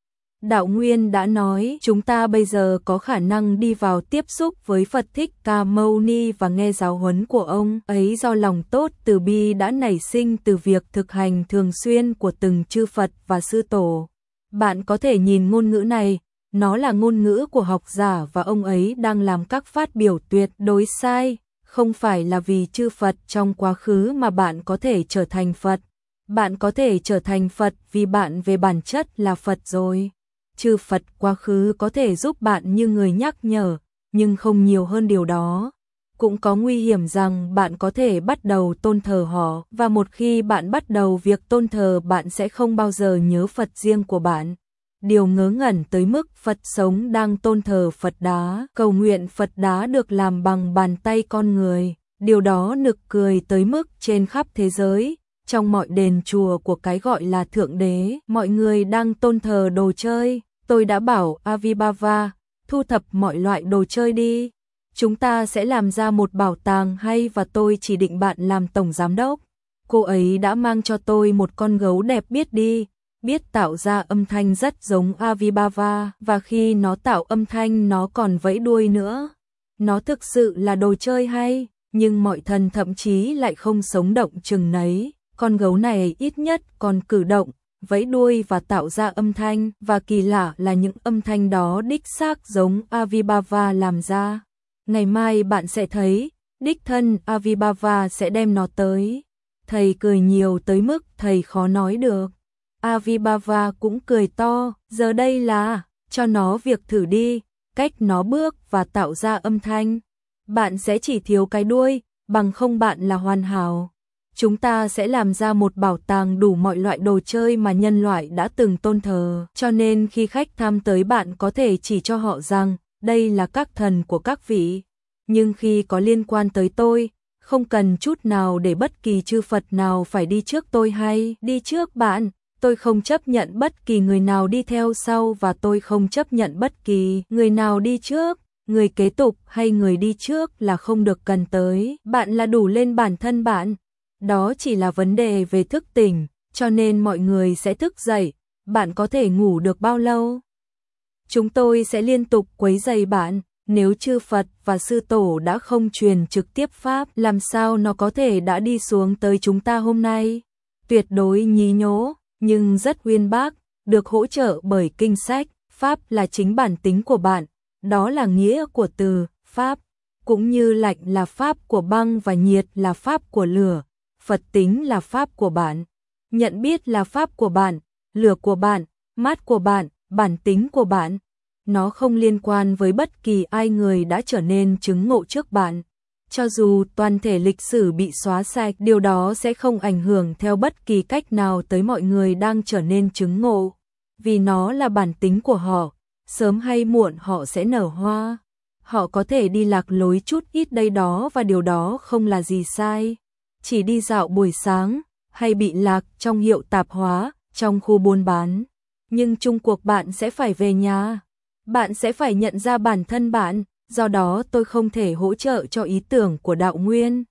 [SPEAKER 1] Đạo Nguyên đã nói chúng ta bây giờ có khả năng đi vào tiếp xúc với Phật Thích Ca Mâu Ni và nghe giáo huấn của ông ấy do lòng tốt từ bi đã nảy sinh từ việc thực hành thường xuyên của từng chư Phật và Sư Tổ. Bạn có thể nhìn ngôn ngữ này, nó là ngôn ngữ của học giả và ông ấy đang làm các phát biểu tuyệt đối sai, không phải là vì chư Phật trong quá khứ mà bạn có thể trở thành Phật. Bạn có thể trở thành Phật vì bạn về bản chất là Phật rồi. Chư Phật quá khứ có thể giúp bạn như người nhắc nhở, nhưng không nhiều hơn điều đó. Cũng có nguy hiểm rằng bạn có thể bắt đầu tôn thờ họ, và một khi bạn bắt đầu việc tôn thờ bạn sẽ không bao giờ nhớ Phật riêng của bạn. Điều ngớ ngẩn tới mức Phật sống đang tôn thờ Phật đá, cầu nguyện Phật đá được làm bằng bàn tay con người. Điều đó nực cười tới mức trên khắp thế giới, trong mọi đền chùa của cái gọi là Thượng Đế, mọi người đang tôn thờ đồ chơi. Tôi đã bảo Avibhava, thu thập mọi loại đồ chơi đi. Chúng ta sẽ làm ra một bảo tàng hay và tôi chỉ định bạn làm tổng giám đốc. Cô ấy đã mang cho tôi một con gấu đẹp biết đi, biết tạo ra âm thanh rất giống Avibhava và khi nó tạo âm thanh nó còn vẫy đuôi nữa. Nó thực sự là đồ chơi hay, nhưng mọi thần thậm chí lại không sống động chừng nấy. Con gấu này ít nhất còn cử động, vẫy đuôi và tạo ra âm thanh, và kỳ lạ là những âm thanh đó đích xác giống Avibhava làm ra. Ngày mai bạn sẽ thấy, đích thân Avibhava sẽ đem nó tới. Thầy cười nhiều tới mức thầy khó nói được. Avibhava cũng cười to, giờ đây là, cho nó việc thử đi, cách nó bước và tạo ra âm thanh. Bạn sẽ chỉ thiếu cái đuôi, bằng không bạn là hoàn hảo. Chúng ta sẽ làm ra một bảo tàng đủ mọi loại đồ chơi mà nhân loại đã từng tôn thờ, cho nên khi khách tham tới bạn có thể chỉ cho họ rằng, đây là các thần của các vị. Nhưng khi có liên quan tới tôi, không cần chút nào để bất kỳ chư Phật nào phải đi trước tôi hay đi trước bạn. Tôi không chấp nhận bất kỳ người nào đi theo sau và tôi không chấp nhận bất kỳ người nào đi trước. Người kế tục hay người đi trước là không được cần tới. Bạn là đủ lên bản thân bạn. Đó chỉ là vấn đề về thức tỉnh, cho nên mọi người sẽ thức dậy. Bạn có thể ngủ được bao lâu? Chúng tôi sẽ liên tục quấy rầy bạn. Nếu chư Phật và Sư Tổ đã không truyền trực tiếp Pháp, làm sao nó có thể đã đi xuống tới chúng ta hôm nay? Tuyệt đối nhí nhố, nhưng rất uyên bác, được hỗ trợ bởi kinh sách. Pháp là chính bản tính của bạn, đó là nghĩa của từ Pháp. Cũng như lạnh là Pháp của băng và nhiệt là Pháp của lửa. Phật tính là Pháp của bạn. Nhận biết là Pháp của bạn, lửa của bạn, mát của bạn, bản tính của bạn. Nó không liên quan với bất kỳ ai người đã trở nên chứng ngộ trước bạn. Cho dù toàn thể lịch sử bị xóa sạch, điều đó sẽ không ảnh hưởng theo bất kỳ cách nào tới mọi người đang trở nên chứng ngộ. Vì nó là bản tính của họ, sớm hay muộn họ sẽ nở hoa. Họ có thể đi lạc lối chút ít đây đó và điều đó không là gì sai. Chỉ đi dạo buổi sáng, hay bị lạc trong hiệu tạp hóa, trong khu buôn bán. Nhưng chung cuộc bạn sẽ phải về nhà. Bạn sẽ phải nhận ra bản thân bạn, do đó tôi không thể hỗ trợ cho ý tưởng của Đạo Nguyên.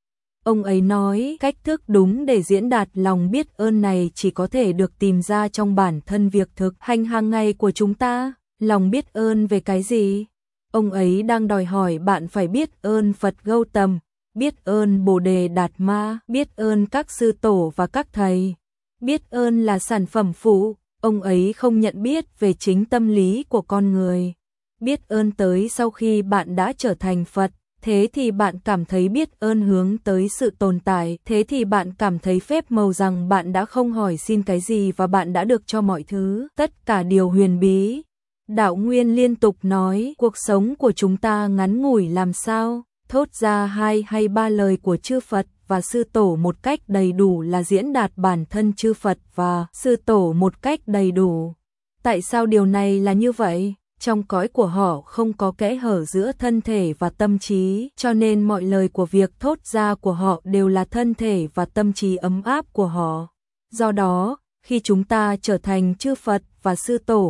[SPEAKER 1] Ông ấy nói cách thức đúng để diễn đạt lòng biết ơn này chỉ có thể được tìm ra trong bản thân việc thực hành hàng ngày của chúng ta. Lòng biết ơn về cái gì? Ông ấy đang đòi hỏi bạn phải biết ơn Phật Gautam, biết ơn Bồ Đề Đạt Ma, biết ơn các sư tổ và các thầy. Biết ơn là sản phẩm phụ. Ông ấy không nhận biết về chính tâm lý của con người. Biết ơn tới sau khi bạn đã trở thành Phật, thế thì bạn cảm thấy biết ơn hướng tới sự tồn tại, thế thì bạn cảm thấy phép màu rằng bạn đã không hỏi xin cái gì và bạn đã được cho mọi thứ, tất cả điều huyền bí. Đạo Nguyên liên tục nói, cuộc sống của chúng ta ngắn ngủi làm sao, thốt ra hai hay ba lời của chư Phật và Sư Tổ một cách đầy đủ là diễn đạt bản thân chư Phật và Sư Tổ một cách đầy đủ. Tại sao điều này là như vậy? Trong cõi của họ không có kẽ hở giữa thân thể và tâm trí, cho nên mọi lời của việc thốt ra của họ đều là thân thể và tâm trí ấm áp của họ. Do đó, khi chúng ta trở thành chư Phật và Sư Tổ,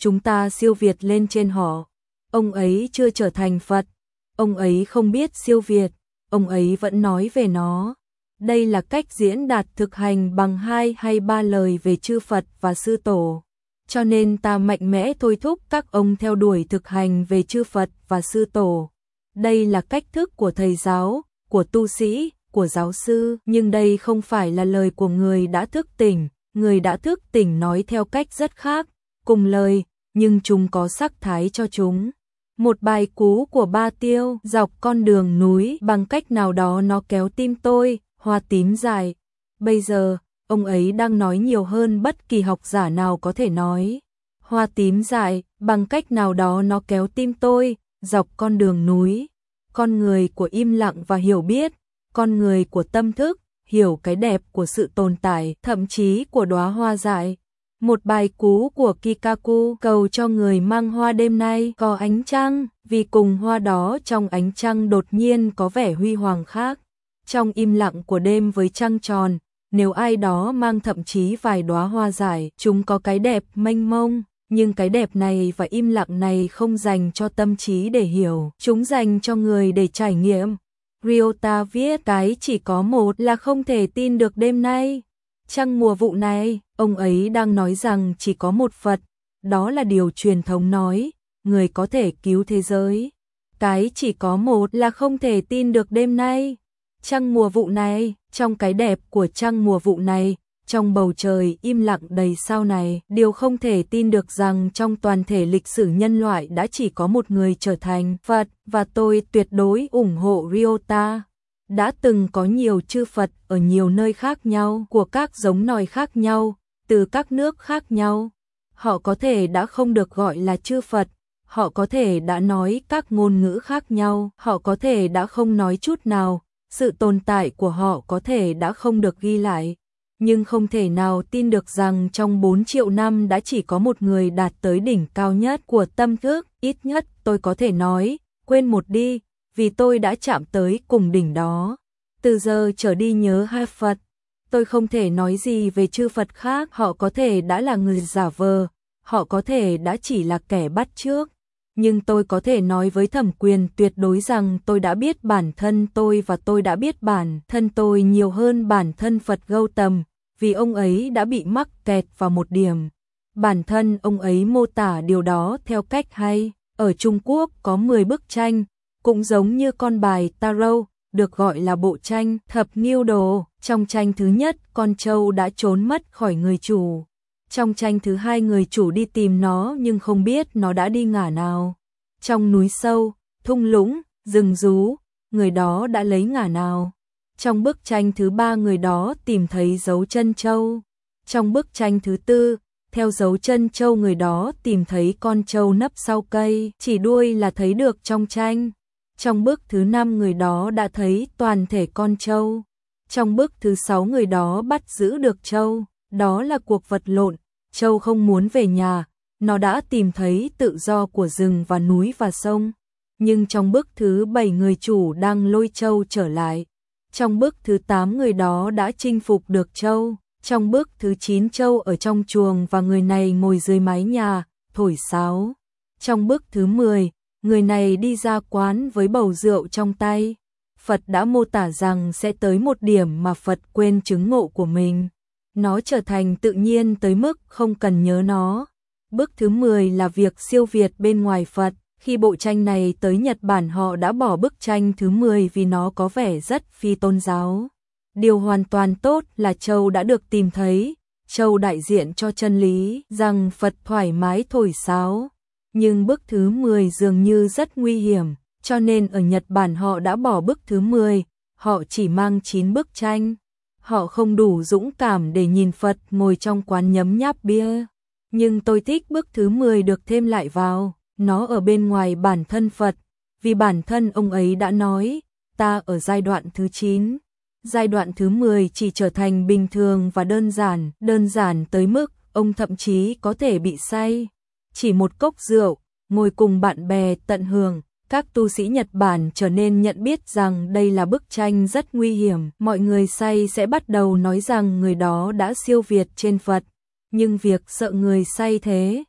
[SPEAKER 1] chúng ta siêu việt lên trên họ. Ông ấy chưa trở thành Phật, ông ấy không biết siêu việt, ông ấy vẫn nói về nó. Đây là cách diễn đạt thực hành bằng hai hay ba lời về chư Phật và sư tổ. Cho nên ta mạnh mẽ thôi thúc các ông theo đuổi thực hành về chư Phật và sư tổ. Đây là cách thức của thầy giáo, của tu sĩ, của giáo sư, nhưng đây không phải là lời của người đã thức tỉnh. Người đã thức tỉnh nói theo cách rất khác, cùng lời, nhưng chúng có sắc thái cho chúng. Một bài cú của Ba Tiêu dọc con đường núi, bằng cách nào đó nó kéo tim tôi, hoa tím dài. Bây giờ, ông ấy đang nói nhiều hơn bất kỳ học giả nào có thể nói. Hoa tím dài, bằng cách nào đó nó kéo tim tôi, dọc con đường núi. Con người của im lặng và hiểu biết, con người của tâm thức, hiểu cái đẹp của sự tồn tại, thậm chí của đóa hoa dại. Một bài cú của Kikaku cầu cho người mang hoa đêm nay có ánh trăng, vì cùng hoa đó trong ánh trăng đột nhiên có vẻ huy hoàng khác. Trong im lặng của đêm với trăng tròn, nếu ai đó mang thậm chí vài đóa hoa dại, chúng có cái đẹp mênh mông, nhưng cái đẹp này và im lặng này không dành cho tâm trí để hiểu, chúng dành cho người để trải nghiệm. Ryota viết cái chỉ có một là không thể tin được đêm nay. Trăng mùa vụ này, ông ấy đang nói rằng chỉ có một Phật, đó là điều truyền thống nói, người có thể cứu thế giới. Cái chỉ có một là không thể tin được đêm nay. Trăng mùa vụ này, trong cái đẹp của trăng mùa vụ này, trong bầu trời im lặng đầy sao này, điều không thể tin được rằng trong toàn thể lịch sử nhân loại đã chỉ có một người trở thành Phật, và tôi tuyệt đối ủng hộ Ryota. Đã từng có nhiều chư Phật ở nhiều nơi khác nhau, của các giống nòi khác nhau, từ các nước khác nhau. Họ có thể đã không được gọi là chư Phật, họ có thể đã nói các ngôn ngữ khác nhau, họ có thể đã không nói chút nào, sự tồn tại của họ có thể đã không được ghi lại. Nhưng không thể nào tin được rằng trong bốn triệu năm đã chỉ có một người đạt tới đỉnh cao nhất của tâm thức, ít nhất tôi có thể nói, quên một đi, vì tôi đã chạm tới cùng đỉnh đó. Từ giờ trở đi nhớ hai Phật, tôi không thể nói gì về chư Phật khác, họ có thể đã là người giả vờ, họ có thể đã chỉ là kẻ bắt chước. Nhưng tôi có thể nói với thẩm quyền tuyệt đối rằng tôi đã biết bản thân tôi và tôi đã biết bản thân tôi nhiều hơn bản thân Phật Gautam, vì ông ấy đã bị mắc kẹt vào một điểm. Bản thân ông ấy mô tả điều đó theo cách hay. Ở Trung Quốc có mười bức tranh, cũng giống như con bài tarot, được gọi là bộ tranh thập nghiêu đồ. Trong tranh thứ nhất, con trâu đã trốn mất khỏi người chủ. Trong tranh thứ hai, người chủ đi tìm nó nhưng không biết nó đã đi ngả nào. Trong núi sâu, thung lũng, rừng rú, người đó đã lấy ngả nào. Trong bức tranh thứ ba, người đó tìm thấy dấu chân trâu. Trong bức tranh thứ tư, theo dấu chân trâu, người đó tìm thấy con trâu nấp sau cây, chỉ đuôi là thấy được trong tranh. Trong bức thứ năm, người đó đã thấy toàn thể con trâu. Trong bức thứ sáu, người đó bắt giữ được trâu. Đó là cuộc vật lộn, trâu không muốn về nhà, nó đã tìm thấy tự do của rừng và núi và sông. Nhưng trong bức thứ bảy, người chủ đang lôi trâu trở lại. Trong bức thứ tám, người đó đã chinh phục được trâu. Trong bức thứ chín, trâu ở trong chuồng và người này ngồi dưới mái nhà, thổi sáo. Trong bức thứ mười, người này đi ra quán với bầu rượu trong tay. Phật đã mô tả rằng sẽ tới một điểm mà Phật quên chứng ngộ của mình. Nó trở thành tự nhiên tới mức không cần nhớ nó. Bức thứ mười là việc siêu việt bên ngoài Phật. Khi bộ tranh này tới Nhật Bản, họ đã bỏ bức tranh thứ mười vì nó có vẻ rất phi tôn giáo. Điều hoàn toàn tốt là Châu đã được tìm thấy. Châu đại diện cho chân lý rằng Phật thoải mái thổi sáo. Nhưng bức thứ mười dường như rất nguy hiểm, cho nên ở Nhật Bản họ đã bỏ bức thứ mười. Họ chỉ mang chín bức tranh. Họ không đủ dũng cảm để nhìn Phật ngồi trong quán nhấm nháp bia. Nhưng tôi thích bức thứ mười được thêm lại vào. Nó ở bên ngoài bản thân Phật, vì bản thân ông ấy đã nói, ta ở giai đoạn thứ chín. Giai đoạn thứ mười chỉ trở thành bình thường và đơn giản, đơn giản tới mức ông thậm chí có thể bị say. Chỉ một cốc rượu, ngồi cùng bạn bè tận hưởng. Các tu sĩ Nhật Bản trở nên nhận biết rằng đây là bức tranh rất nguy hiểm. Mọi người say sẽ bắt đầu nói rằng người đó đã siêu việt trên Phật. Nhưng việc sợ người say thế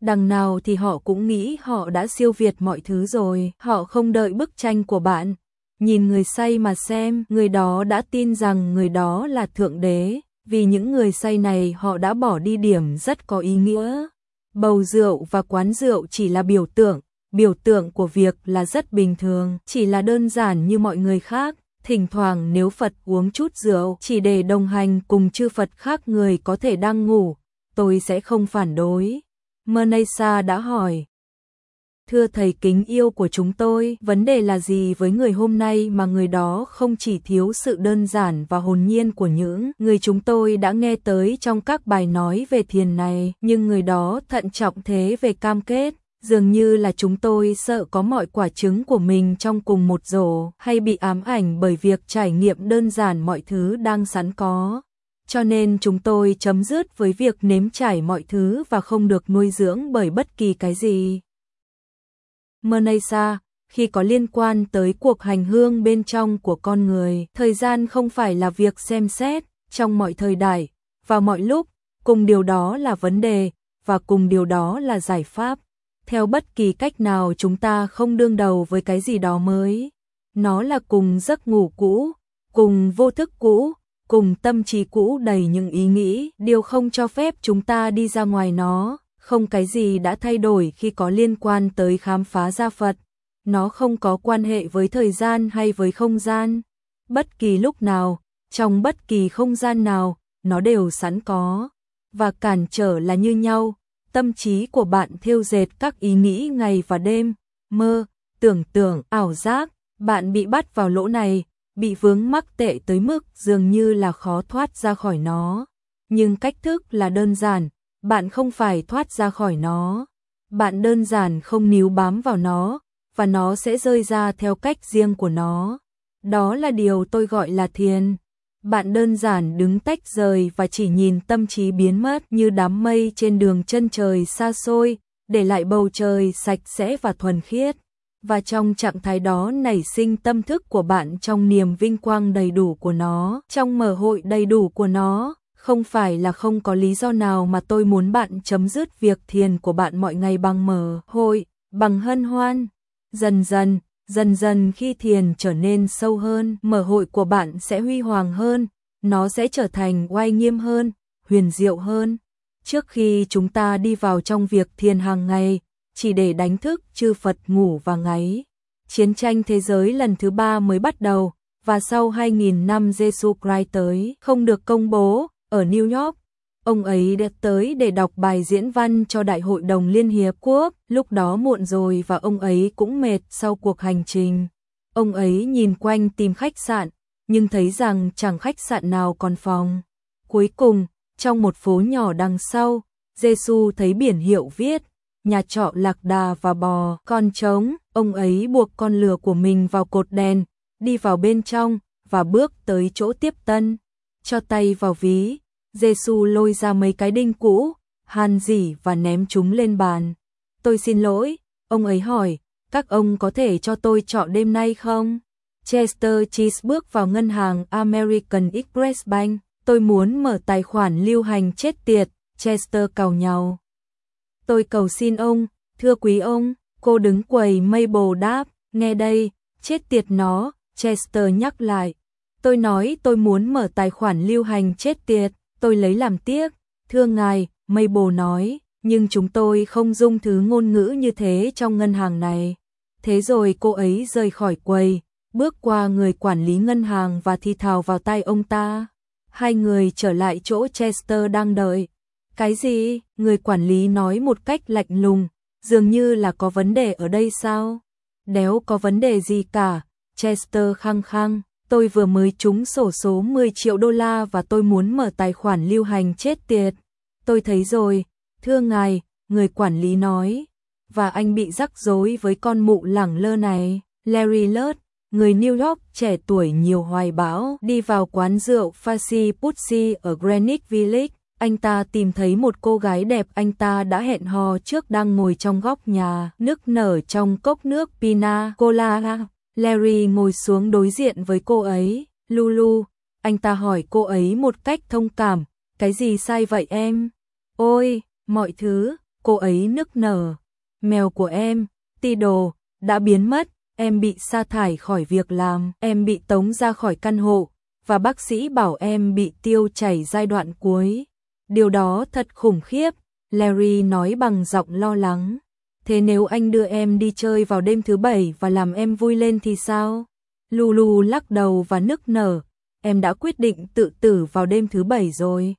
[SPEAKER 1] Đằng nào thì họ cũng nghĩ họ đã siêu việt mọi thứ rồi, họ không đợi bức tranh của bạn. Nhìn người say mà xem, người đó đã tin rằng người đó là thượng đế, vì những người say này họ đã bỏ đi điểm rất có ý nghĩa. Bầu rượu và quán rượu chỉ là biểu tượng, biểu tượng của việc là rất bình thường, chỉ là đơn giản như mọi người khác. Thỉnh thoảng nếu Phật uống chút rượu chỉ để đồng hành cùng chư Phật khác người có thể đang ngủ, tôi sẽ không phản đối. Manasa đã hỏi. Thưa thầy kính yêu của chúng tôi, vấn đề là gì với người hôm nay mà người đó không chỉ thiếu sự đơn giản và hồn nhiên của những người chúng tôi đã nghe tới trong các bài nói về thiền này, nhưng người đó thận trọng thế về cam kết, dường như là chúng tôi sợ có mọi quả trứng của mình trong cùng một rổ, hay bị ám ảnh bởi việc trải nghiệm đơn giản mọi thứ đang sẵn có. Cho nên chúng tôi chấm dứt với việc nếm trải mọi thứ và không được nuôi dưỡng bởi bất kỳ cái gì. Manasa, khi có liên quan tới cuộc hành hương bên trong của con người, thời gian không phải là việc xem xét, trong mọi thời đại, vào mọi lúc, cùng điều đó là vấn đề, và cùng điều đó là giải pháp. Theo bất kỳ cách nào chúng ta không đương đầu với cái gì đó mới. Nó là cùng giấc ngủ cũ, cùng vô thức cũ, cùng tâm trí cũ đầy những ý nghĩ, điều không cho phép chúng ta đi ra ngoài nó. Không cái gì đã thay đổi khi có liên quan tới khám phá ra Phật. Nó không có quan hệ với thời gian hay với không gian. Bất kỳ lúc nào, trong bất kỳ không gian nào, nó đều sẵn có. Và cản trở là như nhau. Tâm trí của bạn thêu dệt các ý nghĩ ngày và đêm, mơ, tưởng tượng, ảo giác. Bạn bị bắt vào lỗ này, bị vướng mắc tệ tới mức dường như là khó thoát ra khỏi nó. Nhưng cách thức là đơn giản. Bạn không phải thoát ra khỏi nó. Bạn đơn giản không níu bám vào nó, và nó sẽ rơi ra theo cách riêng của nó. Đó là điều tôi gọi là thiền. Bạn đơn giản đứng tách rời và chỉ nhìn tâm trí biến mất như đám mây trên đường chân trời xa xôi, để lại bầu trời sạch sẽ và thuần khiết. Và trong trạng thái đó nảy sinh tâm thức của bạn trong niềm vinh quang đầy đủ của nó, trong mở hội đầy đủ của nó. Không phải là không có lý do nào mà tôi muốn bạn chấm dứt việc thiền của bạn mọi ngày bằng mở hội, bằng hân hoan. Dần dần, dần dần khi thiền trở nên sâu hơn, mở hội của bạn sẽ huy hoàng hơn, nó sẽ trở thành oai nghiêm hơn, huyền diệu hơn. Trước khi chúng ta đi vào trong việc thiền hàng ngày, chỉ để đánh thức chư Phật ngủ và ngáy, chiến tranh thế giới lần thứ ba mới bắt đầu, và sau hai nghìn năm Jesus Christ tới, không được công bố. Ở New York, ông ấy đã tới để đọc bài diễn văn cho Đại hội đồng Liên Hiệp Quốc, lúc đó muộn rồi và ông ấy cũng mệt sau cuộc hành trình. Ông ấy nhìn quanh tìm khách sạn, nhưng thấy rằng chẳng khách sạn nào còn phòng. Cuối cùng, trong một phố nhỏ đằng sau, Giêsu thấy biển hiệu viết, nhà trọ lạc đà và bò, con trống, ông ấy buộc con lừa của mình vào cột đèn, đi vào bên trong, và bước tới chỗ tiếp tân, cho tay vào ví. Giêsu lôi ra mấy cái đinh cũ, hàn rỉ và ném chúng lên bàn. Tôi xin lỗi, ông ấy hỏi, các ông có thể cho tôi trọ đêm nay không? Chester Cheese bước vào ngân hàng American Express Bank, tôi muốn mở tài khoản lưu hành chết tiệt, Chester càu nhàu. Tôi cầu xin ông, thưa quý ông, cô đứng quầy Mabel đáp, nghe đây, chết tiệt nó, Chester nhắc lại. Tôi nói tôi muốn mở tài khoản lưu hành chết tiệt. Tôi lấy làm tiếc, thưa ngài, Mabel nói, nhưng chúng tôi không dung thứ ngôn ngữ như thế trong ngân hàng này. Thế rồi cô ấy rời khỏi quầy, bước qua người quản lý ngân hàng và thì thào vào tai ông ta. Hai người trở lại chỗ Chester đang đợi. Cái gì? Người quản lý nói một cách lạnh lùng, dường như là có vấn đề ở đây sao? Đéo có vấn đề gì cả, Chester khăng khăng. Tôi vừa mới trúng xổ số mười triệu đô la và tôi muốn mở tài khoản lưu hành chết tiệt. Tôi thấy rồi, thưa ngài, người quản lý nói. Và anh bị rắc rối với con mụ lẳng lơ này. Larry Lurt, người New York trẻ tuổi nhiều hoài bão, đi vào quán rượu Fancy Pussy ở Greenwich Village. Anh ta tìm thấy một cô gái đẹp anh ta đã hẹn hò trước đang ngồi trong góc nhà, nức nở trong cốc nước pina colada. Larry ngồi xuống đối diện với cô ấy. Lulu, anh ta hỏi cô ấy một cách thông cảm, cái gì sai vậy em? Ôi, mọi thứ, cô ấy nức nở. Mèo của em, Ti Đồ, đã biến mất, em bị sa thải khỏi việc làm, em bị tống ra khỏi căn hộ, và bác sĩ bảo em bị tiêu chảy giai đoạn cuối. Điều đó thật khủng khiếp, Larry nói bằng giọng lo lắng. Thế nếu anh đưa em đi chơi vào đêm thứ bảy và làm em vui lên thì sao? Lulu lắc đầu và nức nở, em đã quyết định tự tử vào đêm thứ bảy rồi.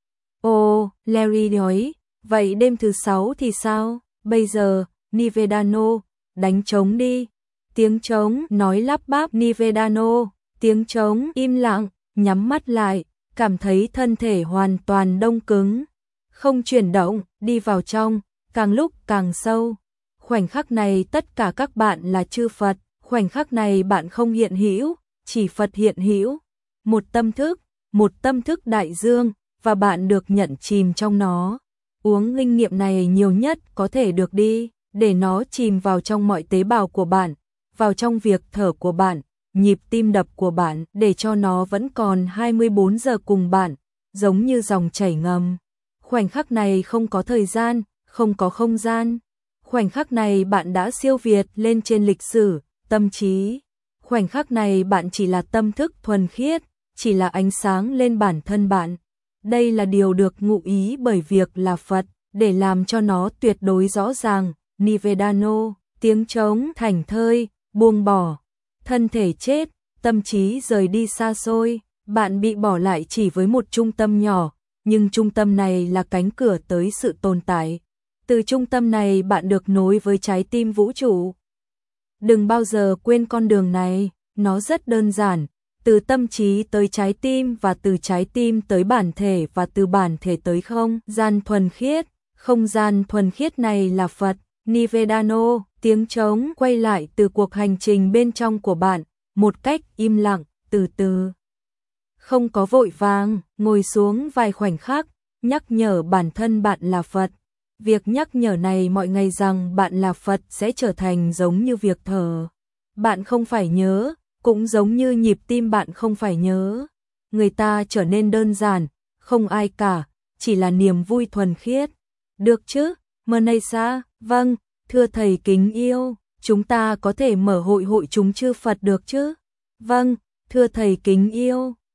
[SPEAKER 1] Ồ, Larry nói, vậy đêm thứ sáu thì sao? Bây giờ, Nivedano, đánh trống đi. Tiếng trống nói lắp bắp Nivedano, tiếng trống im lặng, nhắm mắt lại, cảm thấy thân thể hoàn toàn đông cứng. Không chuyển động, đi vào trong, càng lúc càng sâu. Khoảnh khắc này tất cả các bạn là chư Phật, khoảnh khắc này bạn không hiện hữu, chỉ Phật hiện hữu. Một tâm thức, một tâm thức đại dương, và bạn được nhận chìm trong nó. Uống linh nghiệm này nhiều nhất có thể được đi, để nó chìm vào trong mọi tế bào của bạn, vào trong việc thở của bạn, nhịp tim đập của bạn, để cho nó vẫn còn hai mươi bốn giờ cùng bạn, giống như dòng chảy ngầm. Khoảnh khắc này không có thời gian, không có không gian. Khoảnh khắc này bạn đã siêu việt lên trên lịch sử, tâm trí. Khoảnh khắc này bạn chỉ là tâm thức thuần khiết, chỉ là ánh sáng lên bản thân bạn. Đây là điều được ngụ ý bởi việc là Phật, để làm cho nó tuyệt đối rõ ràng. Nivedano, tiếng trống thảnh thơi, buông bỏ. Thân thể chết, tâm trí rời đi xa xôi, bạn bị bỏ lại chỉ với một trung tâm nhỏ, nhưng trung tâm này là cánh cửa tới sự tồn tại. Từ trung tâm này bạn được nối với trái tim vũ trụ. Đừng bao giờ quên con đường này, nó rất đơn giản, từ tâm trí tới trái tim và từ trái tim tới bản thể và từ bản thể tới không gian thuần khiết. Không gian thuần khiết này là Phật, Nivedano, tiếng trống quay lại từ cuộc hành trình bên trong của bạn, một cách im lặng, từ từ. Không có vội vàng, ngồi xuống vài khoảnh khắc, nhắc nhở bản thân bạn là Phật. Việc nhắc nhở này mọi ngày rằng bạn là Phật sẽ trở thành giống như việc thở. Bạn không phải nhớ, cũng giống như nhịp tim bạn không phải nhớ. Người ta trở nên đơn giản, không ai cả, chỉ là niềm vui thuần khiết. Được chứ, Manasa, vâng, thưa thầy kính yêu, chúng ta có thể mở hội hội chúng chư Phật được chứ? Vâng, thưa thầy kính yêu.